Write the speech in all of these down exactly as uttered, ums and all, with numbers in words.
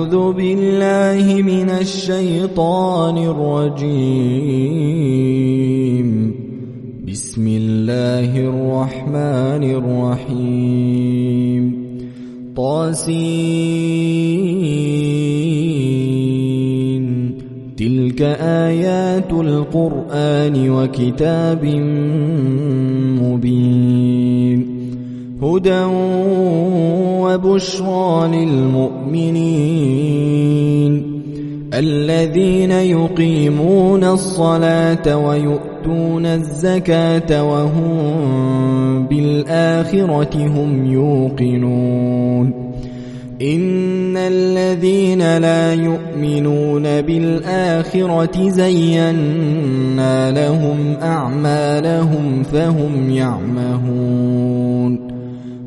أعوذ بالله من الشيطان الرجيم. بسم الله الرحمن الرحيم. طاسين تلك آيات القرآن وكتاب مبين هدى وبشرى للمؤمنين الذين يقيمون الصلاة ويؤتون الزكاة وهم بالآخرة هم يوقنون إن الذين لا يؤمنون بالآخرة زينا لهم أعمالهم فهم يعمهون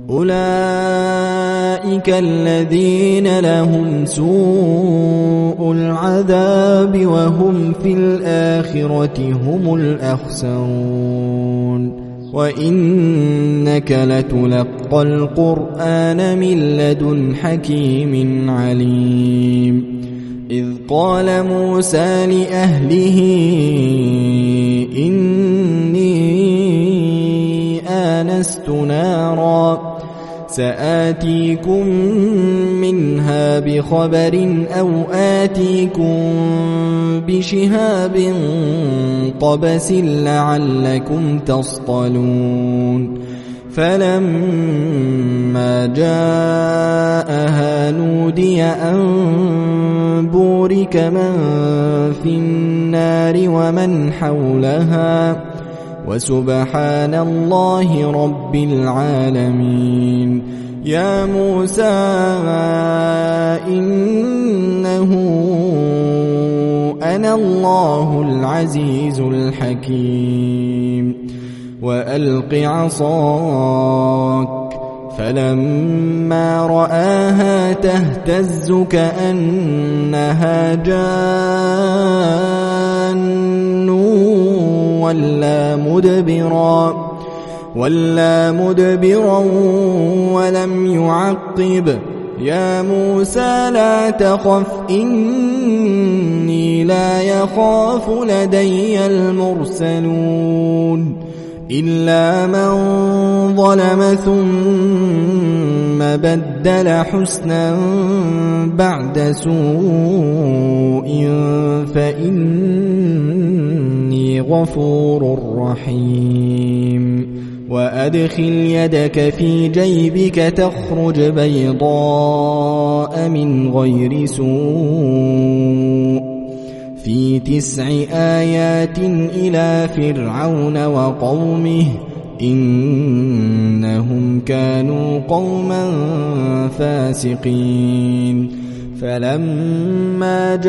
أولئك الذين لهم سوء العذاب وهم في الآخرة هم الأخسرون وإنك لتلقى القرآن من لدن حكيم عليم إذ قال موسى لأهله إني آنست نارا سآتيكم منها بخبر أو آتيكم بشهاب قبس لعلكم تصطلون فلما جاءها نودي أن بورك من في النار ومن حولها وسبحان الله رب العالمين يا موسى إنه أنا الله العزيز الحكيم وألق عصاك فلما رآها تهتز كأنها جان ولا مدبرا ولا مدبرا ولم يعقب يا موسى لا تخف إني لا يخاف لدي المرسلون إلا من ظلم ثم بدل حسنا بعد سوء فإني غفور رحيم وأدخل يدك في جيبك تخرج بيضاء من غير سوء في تسع آيات إلى فرعون وقومه إنهم كانوا قوما فاسقين فلما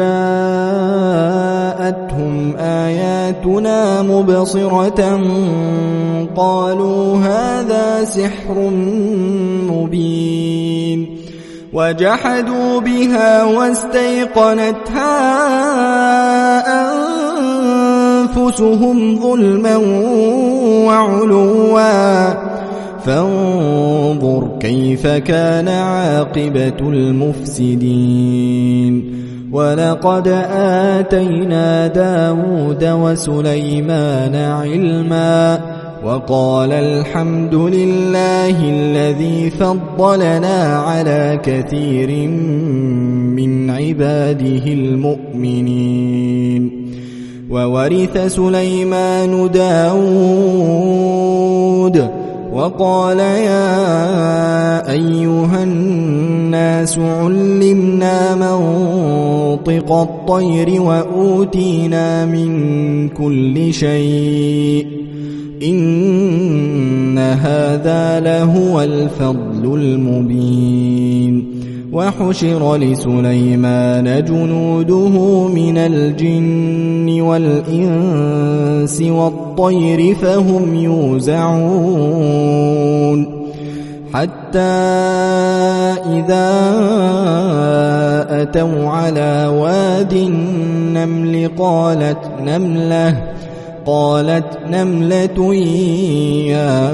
جاءتهم آياتنا مبصرة قالوا هذا سحر مبين وجحدوا بها واستيقنتها أنفسهم ظلما وعلوا فانظر كيف كان عاقبة المفسدين ولقد آتينا داود وسليمان علما وقال الحمد لله الذي فضلنا على كثير من عباده المؤمنين وورث سليمان داود وقال يا أيها الناس علمنا منطق الطير وأوتينا من كل شيء إن هذا لهو الفضل المبين وحشر لسليمان جنوده من الجن والإنس والطير فهم يوزعون حتى إذا أتوا على واد النمل قالت نملة قالت نملة يا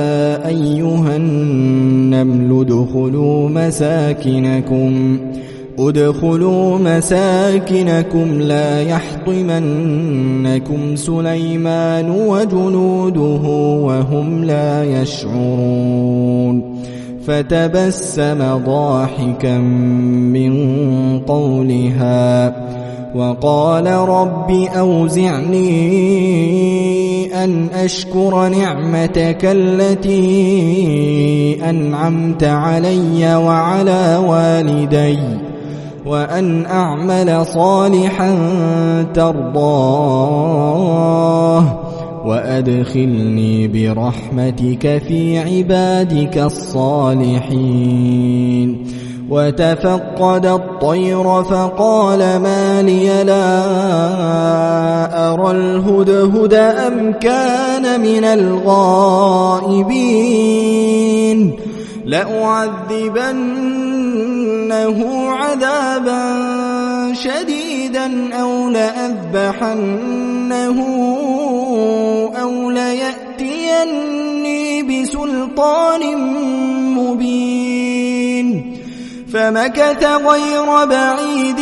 أيها النمل ادخلوا مساكنكم ادخلوا مساكنكم لا يحطمنكم سليمان وجنوده وهم لا يشعرون فتبسم ضاحكا من قولها وقال رب أوزعني أن أشكر نعمتك التي أنعمت علي وعلى والدي وأن أعمل صالحا ترضاه وأدخلني برحمتك في عبادك الصالحين وتفقد الطير فقال ما لي لا أرى الهدهد أم كان من الغائبين لأعذبنه عذابا شديدا أو لأذبحنه أو ليأتيني بسلطان مبين فمكث غير بعيد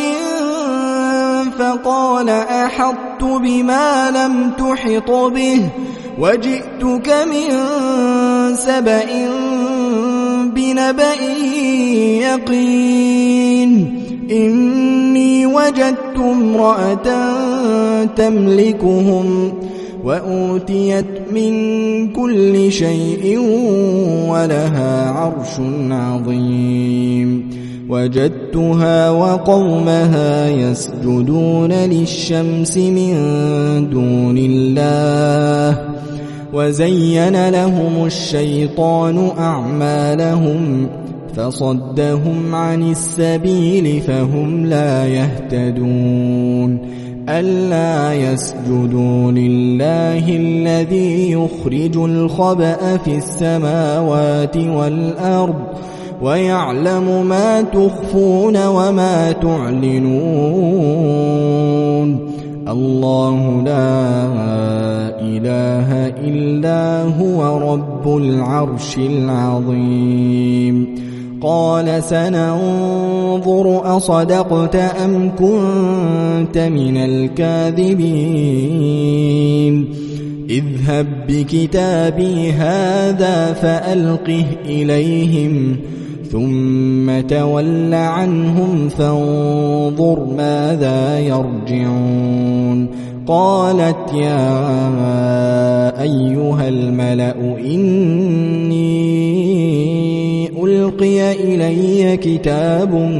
فقال أحطت بما لم تحط به وجئتك من سبأ بنبأ يقين إني وجدت امرأة تملكهم وأوتيت من كل شيء ولها عرش عظيم وجدتها وقومها يسجدون للشمس من دون الله وزين لهم الشيطان أعمالهم فصدهم عن السبيل فهم لا يهتدون ألا يسجدوا لله الذي يخرج الخبأ في السماوات والأرض ويعلم ما تخفون وما تعلنون الله لا إله إلا هو رب العرش العظيم قال سننظر أصدقت أم كنت من الكاذبين اذهب بكتابي هذا فألقه إليهم ثم تول عنهم فانظر ماذا يرجعون قالت يا أيها الملأ إني ألقي إلي كتاب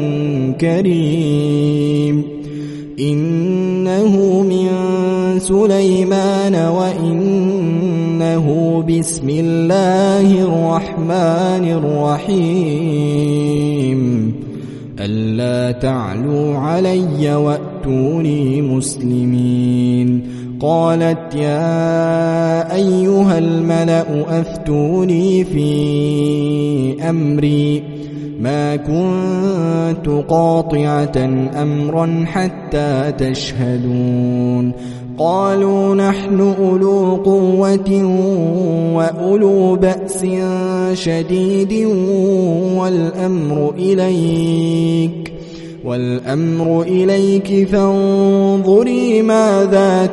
كريم إنه من سليمان وإنه بسم الله الرحمن الرحيم ألا تعلوا علي وأتوني مسلمين قالت يا أيها الملأ أفتوني في أمري ما كنت قاطعة أمرا حتى تشهدون قالوا نحن أولو قوة وأولو بأس شديد والأمر إليك والأمر إليك فانظري ماذا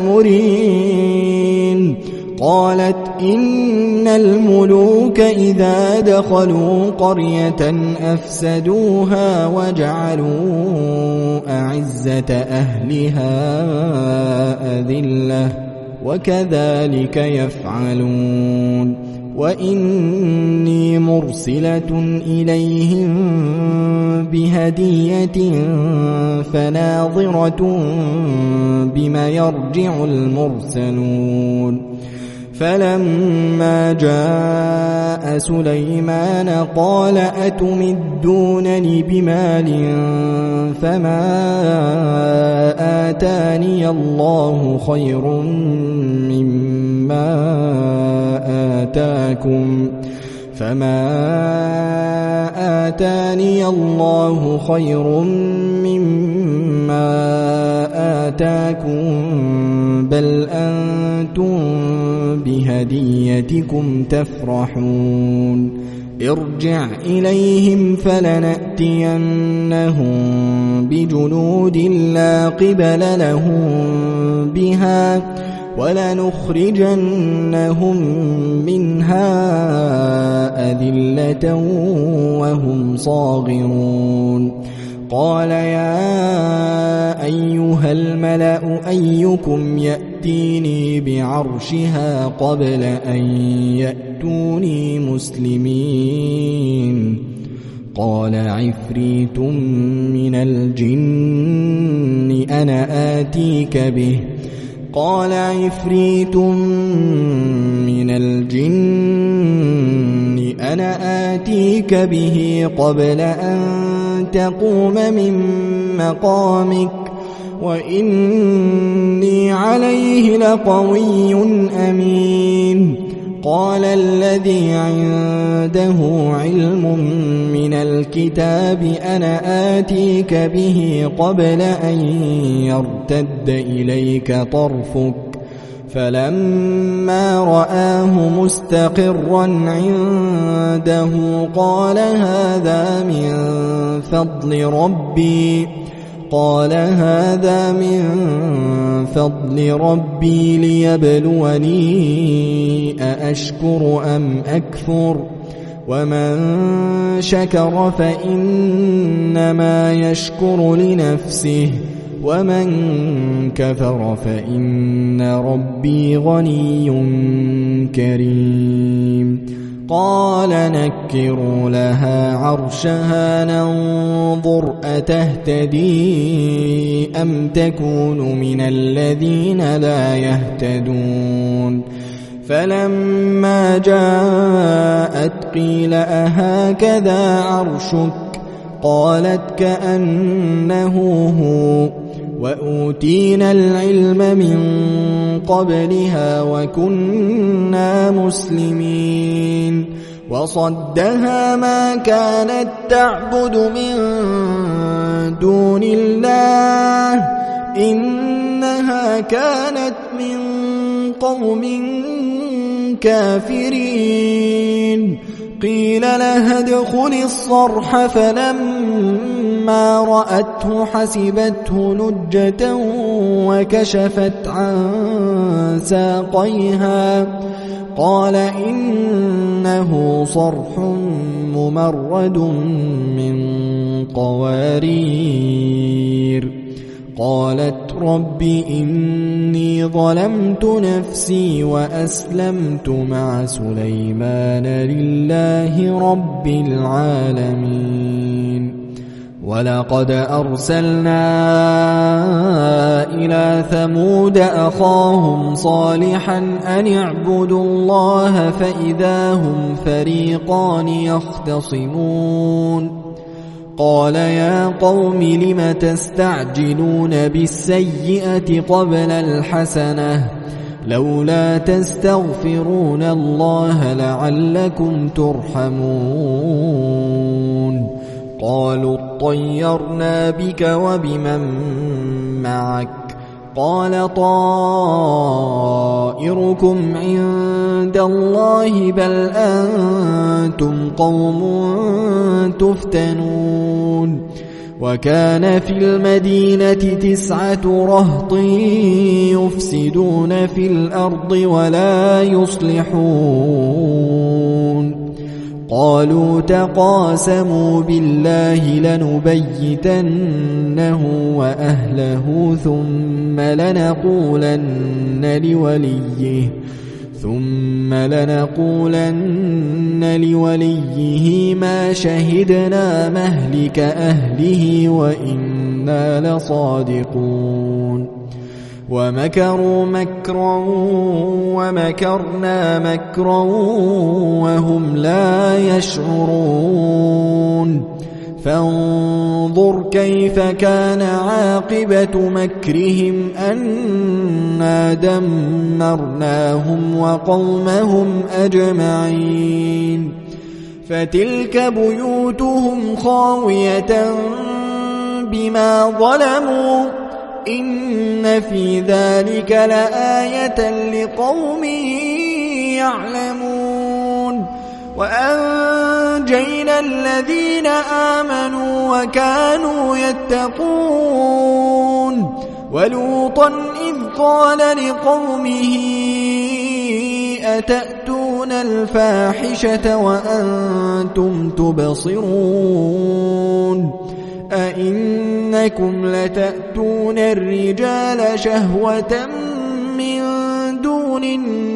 تأمرين قالت إن الملوك إذا دخلوا قرية أفسدوها وجعلوا أعزة أهلها أذلة وكذلك يفعلون وإني مرسلة إليهم بهدية فناظرة بما يرجع المرسلون فلما جاء سليمان قال أتمدونني بمال فما آتاني الله خير مما آتاكم فما آتاني الله خير مما آتاكم بل أنتم بهديتكم تفرحون ارجع إليهم فلنأتينهم بجنود لا قبل لهم بها ولنخرجنهم منها أذلة وهم صاغرون قال يا أيها الملأ أيكم يأتيني بعرشها قبل أن يأتوني مسلمين قال عفريت من الجن أنا آتيك به قال عفريت من الجن أنا آتيك به قبل أن تقوم من مقامك وإني عليه لقوي أمين قال الذي عنده علم من الكتاب أنا آتيك به قبل أن يرتد إليك طرفك فلما رآه مستقرا عنده قال هذا من فضل ربي قال هذا من فضل ربي ليبلوني أأشكر أم أكفر ومن شكر فإنما يشكر لنفسه ومن كفر فإن ربي غني كريم قال نكروا لها عرشها ننظر أتهتدي أم تكون من الذين لا يهتدون فلما جاءت قيل أهكذا عرشك قالت كأنه هو وأوتينا العلم من قبلها وكنا مسلمين وصدها ما كانت تعبد من دون الله إنها كانت من قوم كافرين قيل لها ادخل الصرح فلما رأته حسبته لجة وكشفت عن ساقيها قال إنه صرح ممرد من قوارير قالت رب إني ظلمت نفسي وأسلمت مع سليمان لله رب العالمين ولقد أرسلنا إلى ثمود أخاهم صالحا أن اعبدوا الله فإذا هم فريقان يختصمون قال يا قوم لم تستعجلون بالسيئة قبل الحسنة لولا تستغفرون الله لعلكم ترحمون قالوا اطيرنا بك وبمن معك قال طائركم عند الله بل أنتم قوم تفتنون وكان في المدينة تسعة رهط يفسدون في الأرض ولا يصلحون قالوا تقاسموا بالله لنبيتنه وأهله ثم لنقولن لوليه ثم لنقولن لوليه ما شهدنا مهلك أهله وإنا لصادقون ومكروا مكرا ومكرنا مكرا وهم لا يشعرون فانظر كيف كان عاقبة مكرهم أنا دمرناهم وقومهم أجمعين فتلك بيوتهم خاوية بما ظلموا إن في ذلك لآية لقوم يعلمون وأنجينا الذين آمنوا وكانوا يتقون ولوطا إذ قال لقومه أتأتون الفاحشة وأنتم تبصرون أئنكم لتأتون الرجال شهوة من دون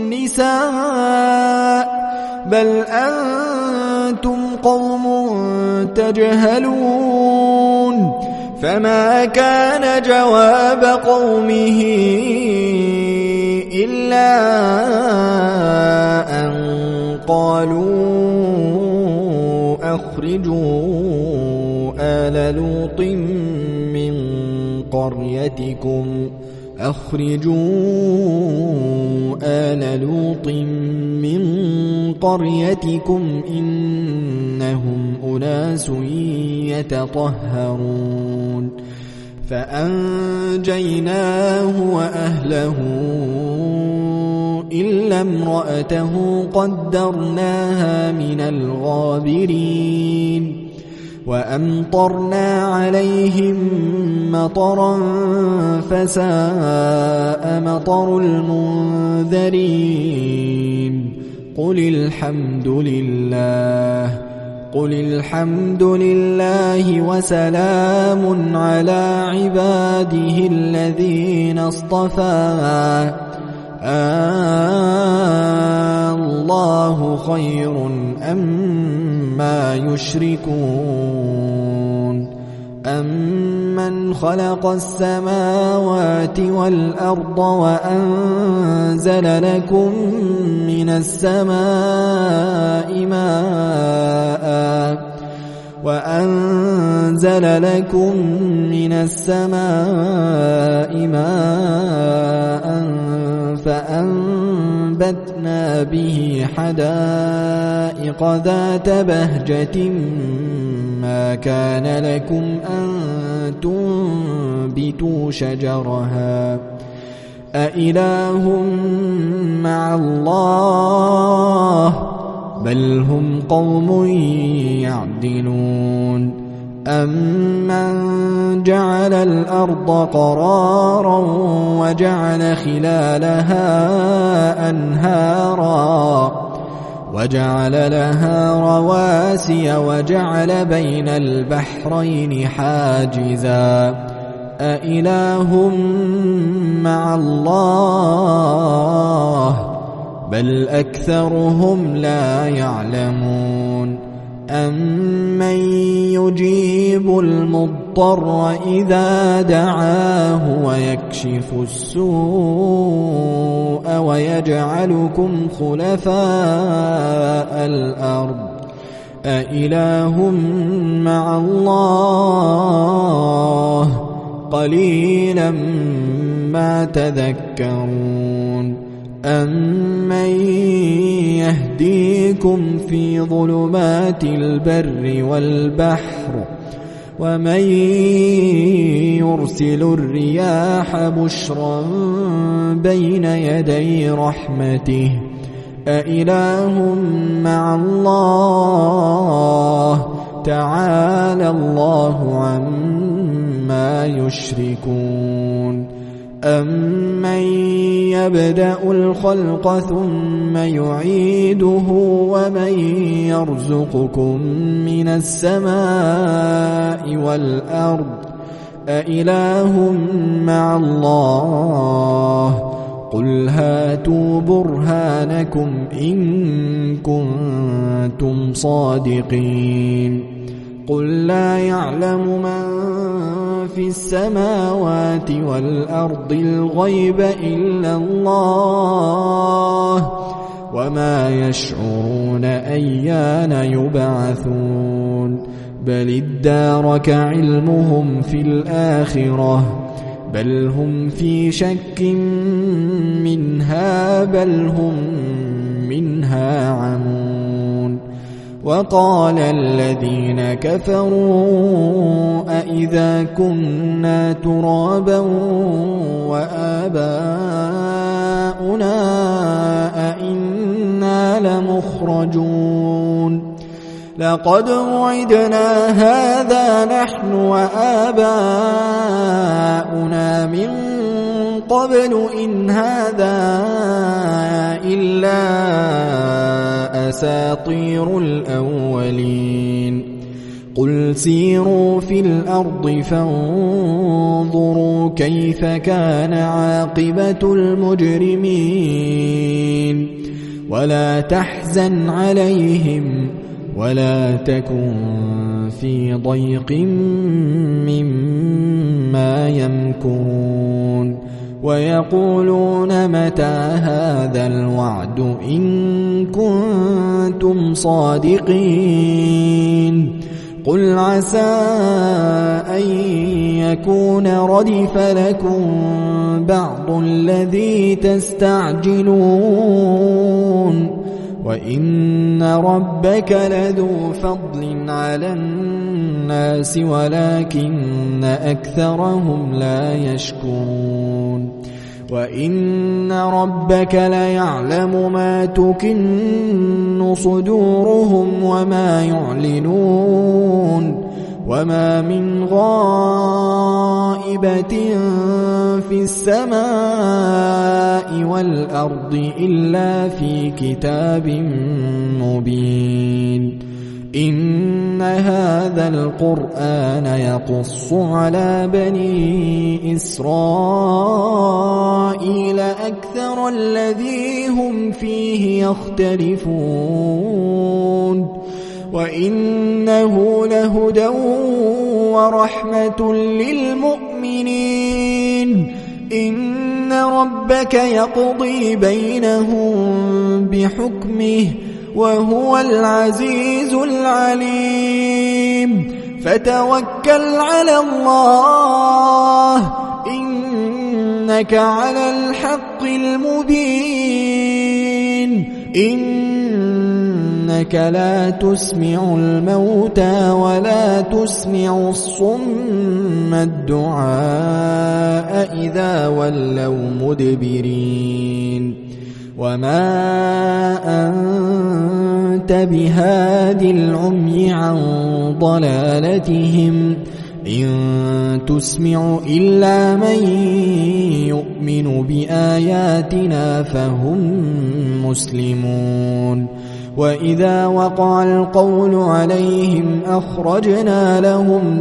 النساء بل أنتم قوم تجهلون فما كان جواب قومه إلا أن قالوا أخرجوا آل لوط من قريتكم أخرجوا آل لوط من قريتكم إنهم أناس يتطهرون فأنجيناه وأهله إلا امرأته قدرناها من الغابرين وأمطرنا عليهم مطرا فساء مطر المنذرين قل الحمد لله قل الحمد لله وسلام على عباده الذين اصطفى الله خير أما يشركون أمن خلق السماوات والأرض وأنزل لكم من السماء ماء وأنزل لكم من السماء ماء فأنبتنا به حدائق ذات بهجة ما كان لكم أن تنبتوا شجرها أإله مع الله بل هم قوم يعدلون أمن جعل الأرض قرارا وجعل خلالها أنهارا وجعل لها رواسي وجعل بين البحرين حاجزا أإله مع الله بل أكثرهم لا يعلمون أمن يجيب المضطر إذا دعاه ويكشف السوء ويجعلكم خلفاء الأرض أإله مع الله قليلا ما تذكرون أمن يهديكم في ظلمات البر والبحر ومن يرسل الرياح بشرا بين يدي رحمته أإله مع الله تعالى الله عما يشركون أمن يبدأ الخلق ثم يعيده ومن يرزقكم من السماء والأرض أإله مع الله قل هاتوا برهانكم إن كنتم صادقين قل لا يعلم من في السماوات والأرض الغيب إلا الله وما يشعرون أيان يبعثون بل ادارك علمهم في الآخرة بل هم في شك منها بل هم منها عمون وقال الذين كفروا أئذا كنا ترابا وآباؤنا أئنا إنا لمخرجون لقد وعدنا هذا نحن وآباؤنا من قبل إن هذا إلا أساطير الأولين قل سيروا في الأرض فانظروا كيف كان عاقبة المجرمين ولا تحزن عليهم ولا تكن في ضيق مما يمكرون ويقولون متى هذا الوعد إن كنتم صادقين قل عسى أن يكون ردف لكم بعض الذي تستعجلون وإن ربك لذو فضل على الناس ولكن أكثرهم لا يشكرون وإن ربك ليعلم ما تكن صدورهم وما يعلنون وما من غائبة في السماء والأرض إلا في كتاب مبين إن هذا القرآن يقص على بني إسرائيل أكثر الذي هم فيه يختلفون وإنه لهدى ورحمة للمؤمنين إن ربك يقضي بينهم بحكمه وهو العزيز العليم فتوكل على الله إنك على الحق المبين إنك لا تسمع الموتى ولا تسمع الصم الدعاء إذا ولوا مدبرين وما أنت بهاد العمي عن ضلالتهم إن تسمع إلا من يؤمن بآياتنا فهم مسلمون وإذا وقع القول عليهم أخرجنا لهم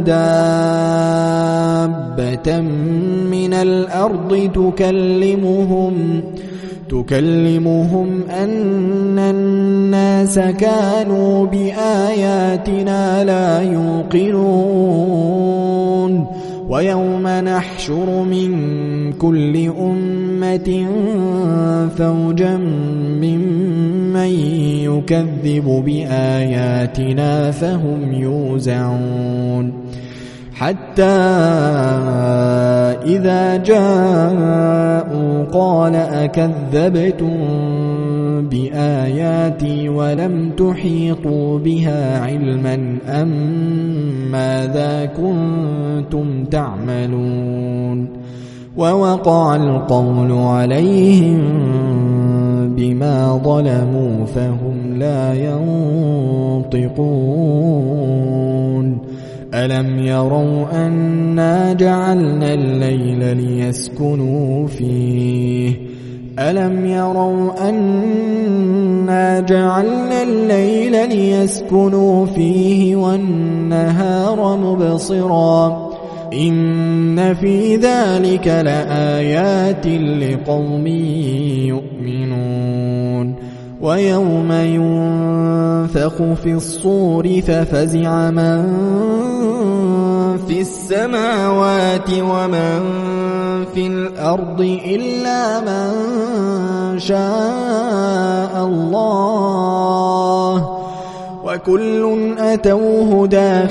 دابة من الأرض تكلمهم تكلمهم أن الناس كانوا بآياتنا لا يوقنون ويوم نحشر من كل أمة فوجا ممن يكذب بآياتنا فهم يوزعون حتى إذا جاءوا قال أكذبتم بآياتي ولم تحيطوا بها علما أم ماذا كنتم تعملون ووقع القول عليهم بما ظلموا فهم لا ينطقون ألم يروا أنا جعلنا الليل ليسكنوا فيه ألم يروا أنا جعلنا الليل ليسكنوا فيه والنهار مبصرا إن في ذلك لآيات لقوم يؤمنون ويوم ينفخ في الصور ففزع من في السماوات ومن في الأرض إلا من شاء الله وكل أتوه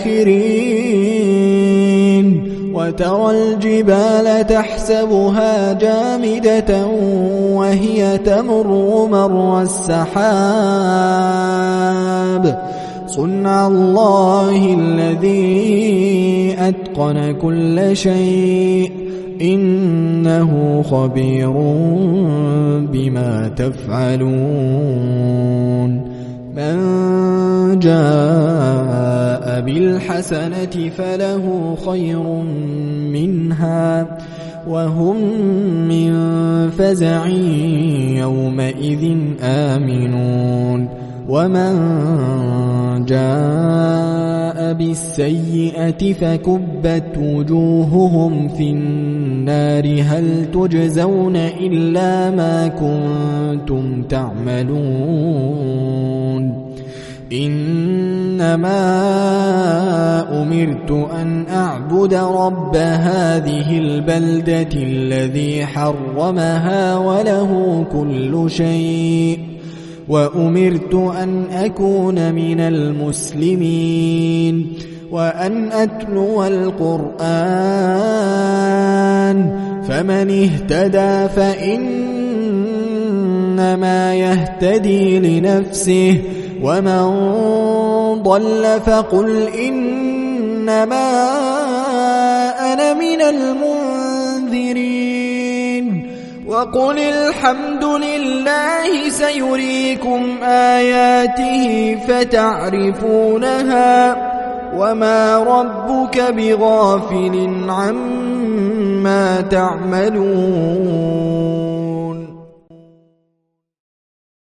داخرين وترى الجبال تحسبها جامدة وهي تمر مر السحاب صنع الله الذي أتقن كل شيء إنه خبير بما تفعلون من جاء بالحسنة فله خير منها وهم من فزع يومئذ آمنون ومن جاء بالسيئة فكبت وجوههم في النار هل تجزون إلا ما كنتم تعملون إنما أمرت أن أعبد رب هذه البلدة الذي حرمها وله كل شيء وأمرت أن أكون من المسلمين وأن أتلو القرآن فمن اهتدى فإنما يهتدي لنفسه ومن ضل فقل إنما أنا من المنذرين وقل الحمد لله سيريكم آياته فتعرفونها وما ربك بغافل عما تعملون